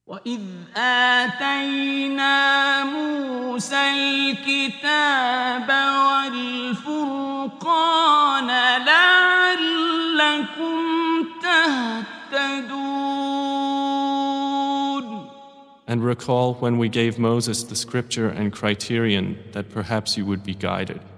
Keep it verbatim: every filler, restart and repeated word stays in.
وَإِذْ آتَيْنَا مُوسَى الْكِتَابَ وَالْفُرْقَانَ لَعَلَّكُمْ تَهْتَدُونَ. And recall when we gave Moses the scripture and criterion that perhaps you would be guided.